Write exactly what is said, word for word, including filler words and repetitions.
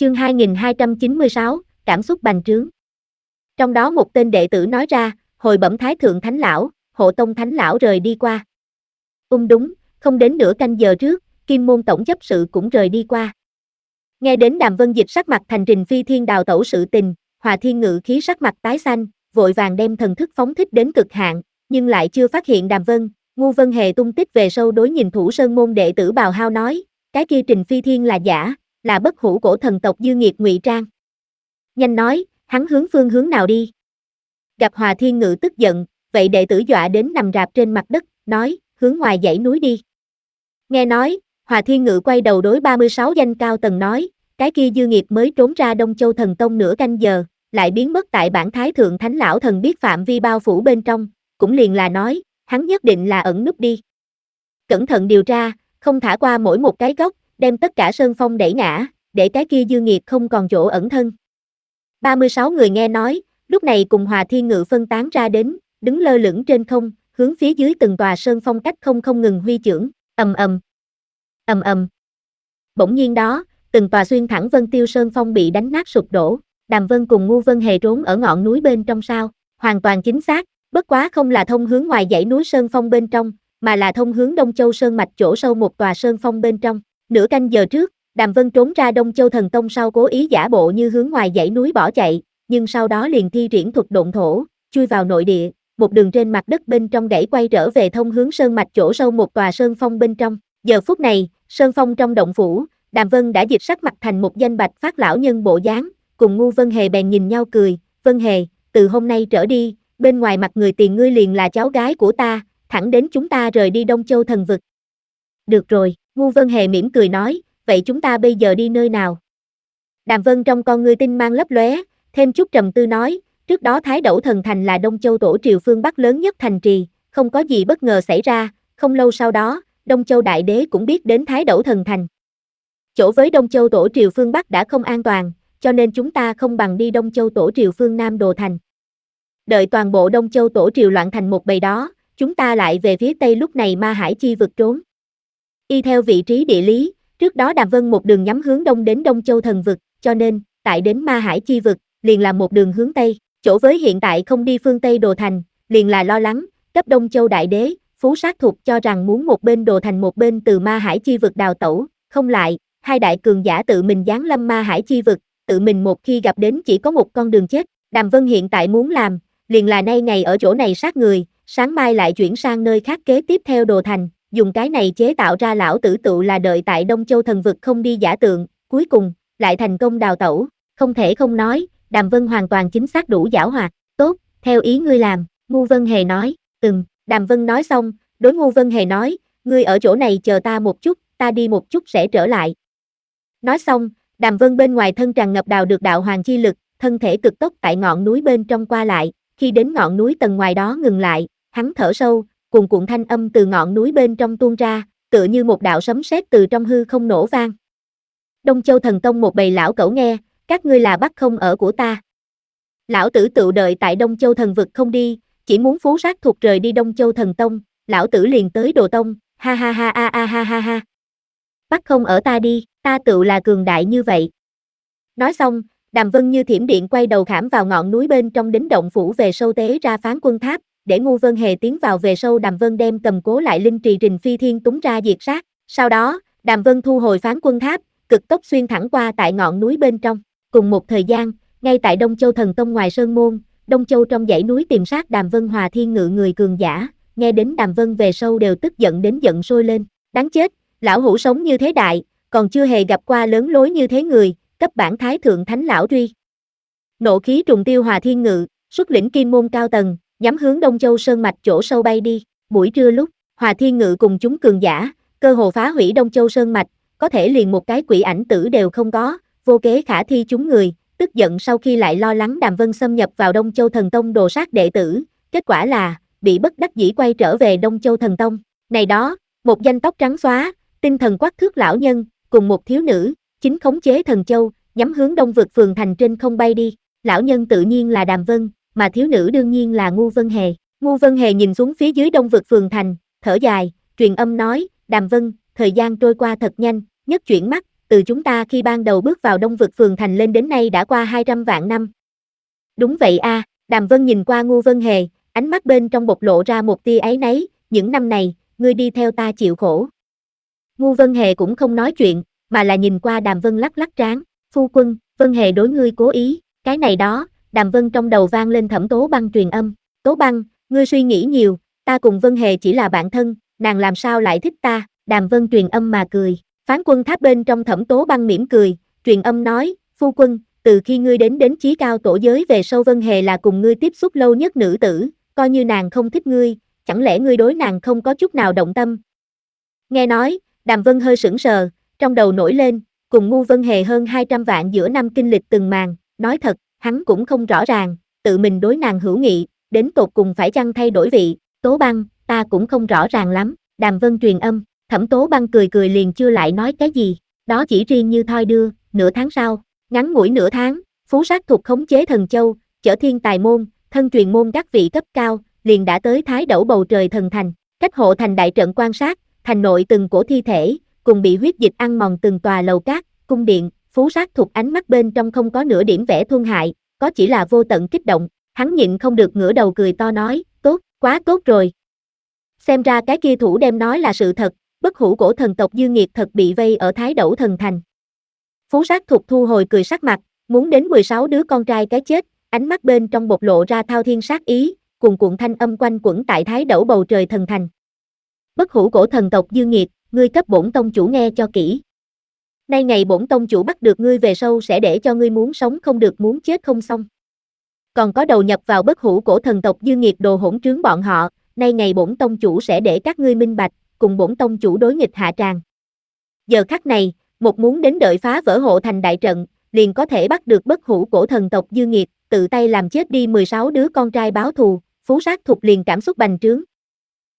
Chương hai nghìn hai trăm chín mươi sáu, cảm xúc bành trướng. Trong đó một tên đệ tử nói ra, hồi bẩm Thái Thượng Thánh Lão, Hộ Tông Thánh Lão rời đi qua. Ung đúng, không đến nửa canh giờ trước, Kim Môn Tổng chấp sự cũng rời đi qua. Nghe đến Đàm Vân Dịch sắc mặt thành Trình Phi Thiên đào tẩu sự tình, Hòa Thiên Ngự khí sắc mặt tái xanh, vội vàng đem thần thức phóng thích đến cực hạn, nhưng lại chưa phát hiện Đàm Vân. Ngu Vân Hề tung tích về sâu đối nhìn Thủ Sơn môn đệ tử Bào Hao nói, cái kia Trình Phi Thiên là giả, là bất hủ cổ thần tộc dư nghiệt ngụy trang. Nhanh nói, hắn hướng phương hướng nào đi? Gặp Hòa Thiên Ngự tức giận, vậy đệ tử dọa đến nằm rạp trên mặt đất, nói, hướng ngoài dãy núi đi. Nghe nói, Hòa Thiên Ngự quay đầu đối ba mươi sáu danh cao tầng nói, cái kia dư nghiệt mới trốn ra Đông Châu Thần Tông nửa canh giờ, lại biến mất tại bản Thái Thượng Thánh Lão thần biết phạm vi bao phủ bên trong, cũng liền là nói, hắn nhất định là ẩn núp đi. Cẩn thận điều tra, không thả qua mỗi một cái góc, đem tất cả sơn phong đẩy ngã, để cái kia dư nghiệt không còn chỗ ẩn thân. ba mươi sáu người nghe nói, lúc này cùng Hòa Thiên Ngự phân tán ra đến, đứng lơ lửng trên không, hướng phía dưới từng tòa sơn phong cách không không ngừng huy chưởng, ầm ầm, ầm ầm. Bỗng nhiên đó, từng tòa xuyên thẳng Vân Tiêu Sơn phong bị đánh nát sụp đổ, Đàm Vân cùng Ngu Vân Hề trốn ở ngọn núi bên trong sao? Hoàn toàn chính xác, bất quá không là thông hướng ngoài dãy núi sơn phong bên trong, mà là thông hướng Đông Châu Sơn mạch chỗ sâu một tòa sơn phong bên trong. Nửa canh giờ trước, Đàm Vân trốn ra Đông Châu Thần Tông sau cố ý giả bộ như hướng ngoài dãy núi bỏ chạy, nhưng sau đó liền thi triển thuật độn thổ, chui vào nội địa, một đường trên mặt đất bên trong gãy quay trở về thông hướng sơn mạch chỗ sâu một tòa sơn phong bên trong. Giờ phút này, sơn phong trong động phủ, Đàm Vân đã dịch sắc mặt thành một danh bạch phát lão nhân bộ dáng, cùng Ngu Vân Hề bèn nhìn nhau cười, Vân Hề, từ hôm nay trở đi, bên ngoài mặt người tiền ngươi liền là cháu gái của ta, thẳng đến chúng ta rời đi Đông Châu Thần Vực. Được rồi, Ngu Vân Hề mỉm cười nói, vậy chúng ta bây giờ đi nơi nào? Đàm Vân trong con ngươi tinh mang lấp lóe, thêm chút trầm tư nói, trước đó Thái Đẩu Thần Thành là Đông Châu Tổ triều phương Bắc lớn nhất thành trì, không có gì bất ngờ xảy ra, không lâu sau đó, Đông Châu Đại Đế cũng biết đến Thái Đẩu Thần Thành. Chỗ với Đông Châu Tổ triều phương Bắc đã không an toàn, cho nên chúng ta không bằng đi Đông Châu Tổ triều phương Nam đồ thành. Đợi toàn bộ Đông Châu Tổ triều loạn thành một bầy đó, chúng ta lại về phía Tây lúc này Ma Hải chi vực trốn. Y theo vị trí địa lý, trước đó Đàm Vân một đường nhắm hướng đông đến Đông Châu Thần Vực, cho nên, tại đến Ma Hải chi vực, liền là một đường hướng Tây, chỗ với hiện tại không đi phương Tây đồ thành, liền là lo lắng, cấp Đông Châu Đại Đế, Phú Sát Thục cho rằng muốn một bên đồ thành một bên từ Ma Hải chi vực đào tẩu, không lại, hai đại cường giả tự mình giáng lâm Ma Hải chi vực, tự mình một khi gặp đến chỉ có một con đường chết, Đàm Vân hiện tại muốn làm, liền là nay ngày ở chỗ này sát người, sáng mai lại chuyển sang nơi khác kế tiếp theo đồ thành, dùng cái này chế tạo ra lão tử tựu là đợi tại Đông Châu Thần Vực không đi giả tượng, cuối cùng, lại thành công đào tẩu, không thể không nói, Đàm Vân hoàn toàn chính xác đủ giảo hoạt, tốt, theo ý ngươi làm, Ngu Vân Hề nói, ừm, Đàm Vân nói xong, đối Ngu Vân Hề nói, ngươi ở chỗ này chờ ta một chút, ta đi một chút sẽ trở lại. Nói xong, Đàm Vân bên ngoài thân tràn ngập đào được đạo hoàng chi lực, thân thể cực tốc tại ngọn núi bên trong qua lại, khi đến ngọn núi tầng ngoài đó ngừng lại, hắn thở sâu, cuồn cuộn thanh âm từ ngọn núi bên trong tuôn ra, tựa như một đạo sấm sét từ trong hư không nổ vang. Đông Châu Thần Tông một bầy lão cẩu nghe, các ngươi là bắt không ở của ta. Lão tử tự đợi tại Đông Châu Thần Vực không đi, chỉ muốn Phú Sát Thục rời đi Đông Châu Thần Tông, lão tử liền tới Đồ Tông, ha ha ha a a ha ha ha. Bắt không ở ta đi, ta tự là cường đại như vậy. Nói xong, Đàm Vân như thiểm điện quay đầu khảm vào ngọn núi bên trong đính động phủ về sâu tế ra Phán Quân Tháp, để Ngu Vân Hề tiến vào về sâu. Đàm Vân đem cầm cố lại linh trì Trình Phi Thiên túng ra diệt sát, sau đó, Đàm Vân thu hồi Phán Quân Tháp, cực tốc xuyên thẳng qua tại ngọn núi bên trong. Cùng một thời gian, ngay tại Đông Châu Thần Tông ngoài sơn môn, Đông Châu trong dãy núi tìm sát Đàm Vân Hòa Thiên Ngự người cường giả, nghe đến Đàm Vân về sâu đều tức giận đến giận sôi lên, đáng chết, lão hủ sống như thế đại, còn chưa hề gặp qua lớn lối như thế người, cấp bản Thái Thượng Thánh Lão truy. Nộ khí trùng tiêu Hòa Thiên Ngự, xuất lĩnh kim môn cao tầng, nhắm hướng Đông Châu Sơn mạch chỗ sâu bay đi. Buổi trưa lúc, Hòa Thiên Ngự cùng chúng cường giả, cơ hồ phá hủy Đông Châu Sơn mạch, có thể liền một cái quỷ ảnh tử đều không có, vô kế khả thi chúng người, tức giận sau khi lại lo lắng Đàm Vân xâm nhập vào Đông Châu Thần Tông đồ sát đệ tử, kết quả là, bị bất đắc dĩ quay trở về Đông Châu Thần Tông. Này đó, một danh tóc trắng xóa, tinh thần quắc thước lão nhân, cùng một thiếu nữ, chính khống chế thần châu, nhắm hướng Đông Vực phường thành trên không bay đi. Lão nhân tự nhiên là Đàm Vân, mà thiếu nữ đương nhiên là Ngu Vân Hề. Ngu Vân Hề nhìn xuống phía dưới Đông Vực phường thành, thở dài, truyền âm nói, Đàm Vân, thời gian trôi qua thật nhanh, nhất chuyển mắt, từ chúng ta khi ban đầu bước vào Đông Vực Phường Thành lên đến nay đã qua hai trăm vạn năm. Đúng vậy a, à, Đàm Vân nhìn qua Ngô Vân Hề, ánh mắt bên trong bộc lộ ra một tia áy náy, những năm này, ngươi đi theo ta chịu khổ. Ngô Vân Hề cũng không nói chuyện, mà là nhìn qua Đàm Vân lắc lắc trán, phu quân, Vân Hề đối ngươi cố ý, cái này đó, Đàm Vân trong đầu vang lên Thẩm Tố Băng truyền âm, Tố Băng, ngươi suy nghĩ nhiều, ta cùng Vân Hề chỉ là bạn thân, nàng làm sao lại thích ta, Đàm Vân truyền âm mà cười, Phán Quân Tháp bên trong Thẩm Tố Băng mỉm cười, truyền âm nói, phu quân, từ khi ngươi đến đến chí cao tổ giới về sau Vân Hề là cùng ngươi tiếp xúc lâu nhất nữ tử, coi như nàng không thích ngươi, chẳng lẽ ngươi đối nàng không có chút nào động tâm. Nghe nói, Đàm Vân hơi sững sờ, trong đầu nổi lên, cùng Ngu Vân Hề hơn hai trăm vạn giữa năm kinh lịch từng màn, nói thật, hắn cũng không rõ ràng, tự mình đối nàng hữu nghị, đến tột cùng phải chăng thay đổi vị, Tố Băng, ta cũng không rõ ràng lắm, Đàm Vân truyền âm, Thẩm Tố Băng cười cười liền chưa lại nói cái gì, đó chỉ riêng như thoi đưa, nửa tháng sau, ngắn ngủi nửa tháng, Phú Sát thuộc khống chế Thần Châu, chở thiên tài môn, thân truyền môn các vị cấp cao, liền đã tới Thái Đẩu bầu trời thần thành, cách hộ thành đại trận quan sát, thành nội từng cổ thi thể, cùng bị huyết dịch ăn mòn từng tòa lầu cát, cung điện, Phú Sát thuộc ánh mắt bên trong không có nửa điểm vẻ thương hại, có chỉ là vô tận kích động, hắn nhịn không được ngửa đầu cười to nói, tốt, quá tốt rồi. Xem ra cái kia thủ đem nói là sự thật, bất hủ cổ thần tộc Dư Nghiệt thật bị vây ở Thái Đẩu thần thành. Phú Sát thuộc thu hồi cười sắc mặt, muốn đến mười sáu đứa con trai cái chết, ánh mắt bên trong bộc lộ ra thao thiên sát ý, cùng cuộn thanh âm quanh quẩn tại Thái Đẩu bầu trời thần thành. Bất hủ cổ thần tộc Dư Nghiệt, ngươi cấp bổn tông chủ nghe cho kỹ. Nay ngày bổn tông chủ bắt được ngươi về sau sẽ để cho ngươi muốn sống không được muốn chết không xong. Còn có đầu nhập vào bất hủ cổ thần tộc Dư Nghiệt đồ hỗn trướng bọn họ, nay ngày bổn tông chủ sẽ để các ngươi minh bạch, cùng bổn tông chủ đối nghịch hạ tràng. Giờ khắc này, một muốn đến đợi phá vỡ hộ thành đại trận, liền có thể bắt được bất hủ cổ thần tộc Dư Nghiệt, tự tay làm chết đi mười sáu đứa con trai báo thù, Phú Sát thuộc liền cảm xúc bành trướng,